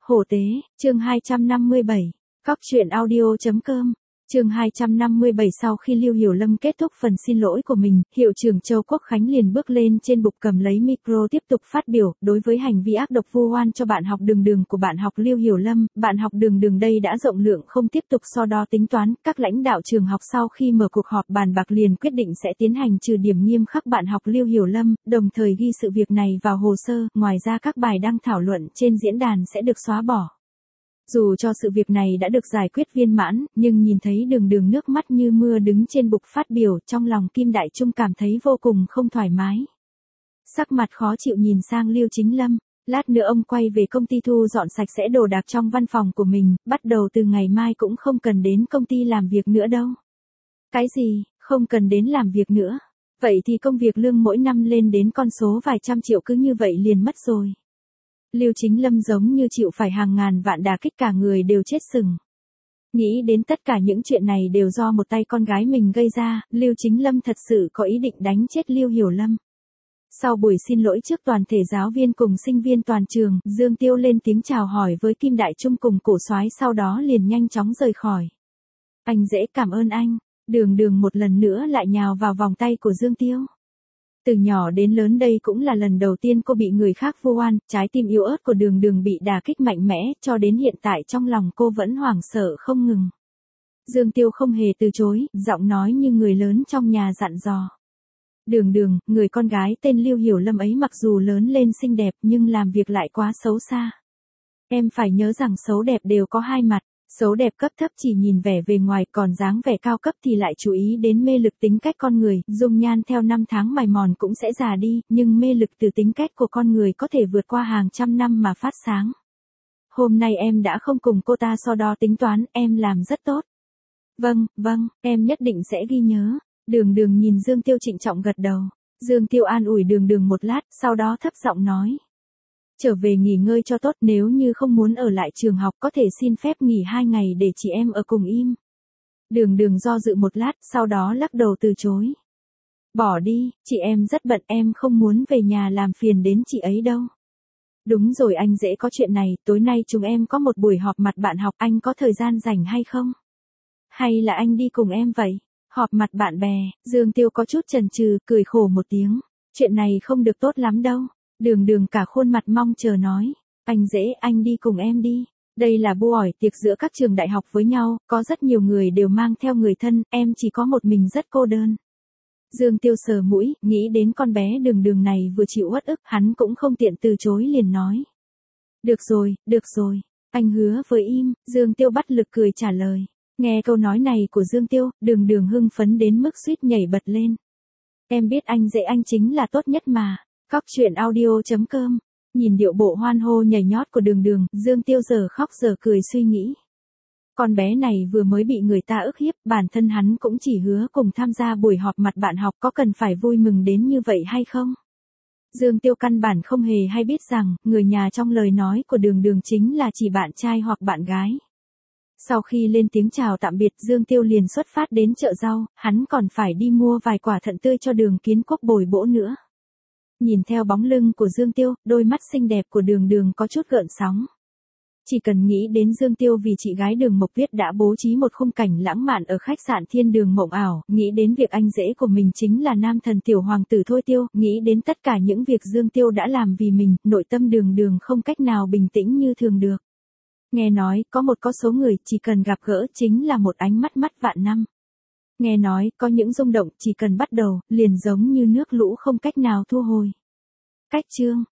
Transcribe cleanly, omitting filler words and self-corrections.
Hổ tế, chương 257. Cóc truyện audio.com. Chương 257. Sau khi Lưu Hiểu Lâm kết thúc phần xin lỗi của mình, hiệu trưởng Châu Quốc Khánh liền bước lên trên bục cầm lấy micro tiếp tục phát biểu, đối với hành vi ác độc vu oan cho bạn học Đường Đường của bạn học Lưu Hiểu Lâm, bạn học Đường Đường đây đã rộng lượng không tiếp tục so đo tính toán, các lãnh đạo trường học sau khi mở cuộc họp bàn bạc liền quyết định sẽ tiến hành trừ điểm nghiêm khắc bạn học Lưu Hiểu Lâm, đồng thời ghi sự việc này vào hồ sơ, ngoài ra các bài đăng thảo luận trên diễn đàn sẽ được xóa bỏ. Dù cho sự việc này đã được giải quyết viên mãn, nhưng nhìn thấy Đường Đường nước mắt như mưa đứng trên bục phát biểu, trong lòng Kim Đại Trung cảm thấy vô cùng không thoải mái. Sắc mặt khó chịu nhìn sang Lưu Chính Lâm, lát nữa ông quay về công ty thu dọn sạch sẽ đồ đạc trong văn phòng của mình, bắt đầu từ ngày mai cũng không cần đến công ty làm việc nữa đâu. Cái gì, không cần đến làm việc nữa? Vậy thì công việc lương mỗi năm lên đến con số vài trăm triệu cứ như vậy liền mất rồi. Lưu Chính Lâm giống như chịu phải hàng ngàn vạn đả kích, cả người đều chết sừng. Nghĩ đến tất cả những chuyện này đều do một tay con gái mình gây ra, Lưu Chính Lâm thật sự có ý định đánh chết Lưu Hiểu Lâm. Sau buổi xin lỗi trước toàn thể giáo viên cùng sinh viên toàn trường, Dương Tiêu lên tiếng chào hỏi với Kim Đại Trung cùng Cổ Soái, sau đó liền nhanh chóng rời khỏi. Anh dễ, cảm ơn anh. Đường Đường một lần nữa lại nhào vào vòng tay của Dương Tiêu. Từ nhỏ đến lớn đây cũng là lần đầu tiên cô bị người khác vu oan, trái tim yếu ớt của Đường Đường bị đả kích mạnh mẽ, cho đến hiện tại trong lòng cô vẫn hoảng sợ không ngừng. Dương Tiêu không hề từ chối, giọng nói như người lớn trong nhà dặn dò. Đường Đường, người con gái tên Lưu Hiểu Lâm ấy mặc dù lớn lên xinh đẹp nhưng làm việc lại quá xấu xa. Em phải nhớ rằng xấu đẹp đều có hai mặt. Xấu đẹp cấp thấp chỉ nhìn vẻ bề ngoài, còn dáng vẻ cao cấp thì lại chú ý đến mê lực tính cách con người, dung nhan theo năm tháng mài mòn cũng sẽ già đi, nhưng mê lực từ tính cách của con người có thể vượt qua hàng trăm năm mà phát sáng. Hôm nay em đã không cùng cô ta so đo tính toán, em làm rất tốt. Vâng, em nhất định sẽ ghi nhớ. Đường Đường nhìn Dương Tiêu trịnh trọng gật đầu. Dương Tiêu an ủi Đường Đường một lát, sau đó thấp giọng nói. Trở về nghỉ ngơi cho tốt, nếu như không muốn ở lại trường học có thể xin phép nghỉ 2 ngày để chị em ở cùng im. Đường Đường do dự một lát, sau đó lắc đầu từ chối. Bỏ đi, chị em rất bận, em không muốn về nhà làm phiền đến chị ấy đâu. Đúng rồi, anh dễ, có chuyện này, tối nay chúng em có một buổi họp mặt bạn học, anh có thời gian rảnh hay không? Hay là anh đi cùng em vậy? Họp mặt bạn bè, Dương Tiêu có chút chần chừ, cười khổ một tiếng. Chuyện này không được tốt lắm đâu. Đường Đường cả khuôn mặt mong chờ nói. Anh dễ, anh đi cùng em đi. Đây là buổi tiệc giữa các trường đại học với nhau, có rất nhiều người đều mang theo người thân, em chỉ có một mình rất cô đơn. Dương Tiêu sờ mũi, nghĩ đến con bé Đường Đường này vừa chịu uất ức, hắn cũng không tiện từ chối liền nói. Được rồi, anh hứa với im, Dương Tiêu bắt lực cười trả lời. Nghe câu nói này của Dương Tiêu, Đường Đường hưng phấn đến mức suýt nhảy bật lên. Em biết anh dễ, anh chính là tốt nhất mà. Cóc truyện audio.com. Nhìn điệu bộ hoan hô nhảy nhót của Đường Đường, Dương Tiêu giờ khóc giờ cười suy nghĩ. Con bé này vừa mới bị người ta ức hiếp, bản thân hắn cũng chỉ hứa cùng tham gia buổi họp mặt bạn học, có cần phải vui mừng đến như vậy hay không? Dương Tiêu căn bản không hề hay biết rằng, người nhà trong lời nói của Đường Đường chính là chỉ bạn trai hoặc bạn gái. Sau khi lên tiếng chào tạm biệt, Dương Tiêu liền xuất phát đến chợ rau, hắn còn phải đi mua vài quả thận tươi cho Đường Kiến Quốc bồi bổ nữa. Nhìn theo bóng lưng của Dương Tiêu, đôi mắt xinh đẹp của Đường Đường có chút gợn sóng. Chỉ cần nghĩ đến Dương Tiêu vì chị gái Đường Mộc Tuyết đã bố trí một khung cảnh lãng mạn ở khách sạn Thiên Đường Mộng Ảo, nghĩ đến việc anh rể của mình chính là nam thần tiểu hoàng tử Thôi Tiêu, nghĩ đến tất cả những việc Dương Tiêu đã làm vì mình, nội tâm Đường Đường không cách nào bình tĩnh như thường được. Nghe nói, có số người chỉ cần gặp gỡ chính là một ánh mắt vạn năm. Nghe nói, có những rung động chỉ cần bắt đầu, liền giống như nước lũ không cách nào thu hồi. Cách chương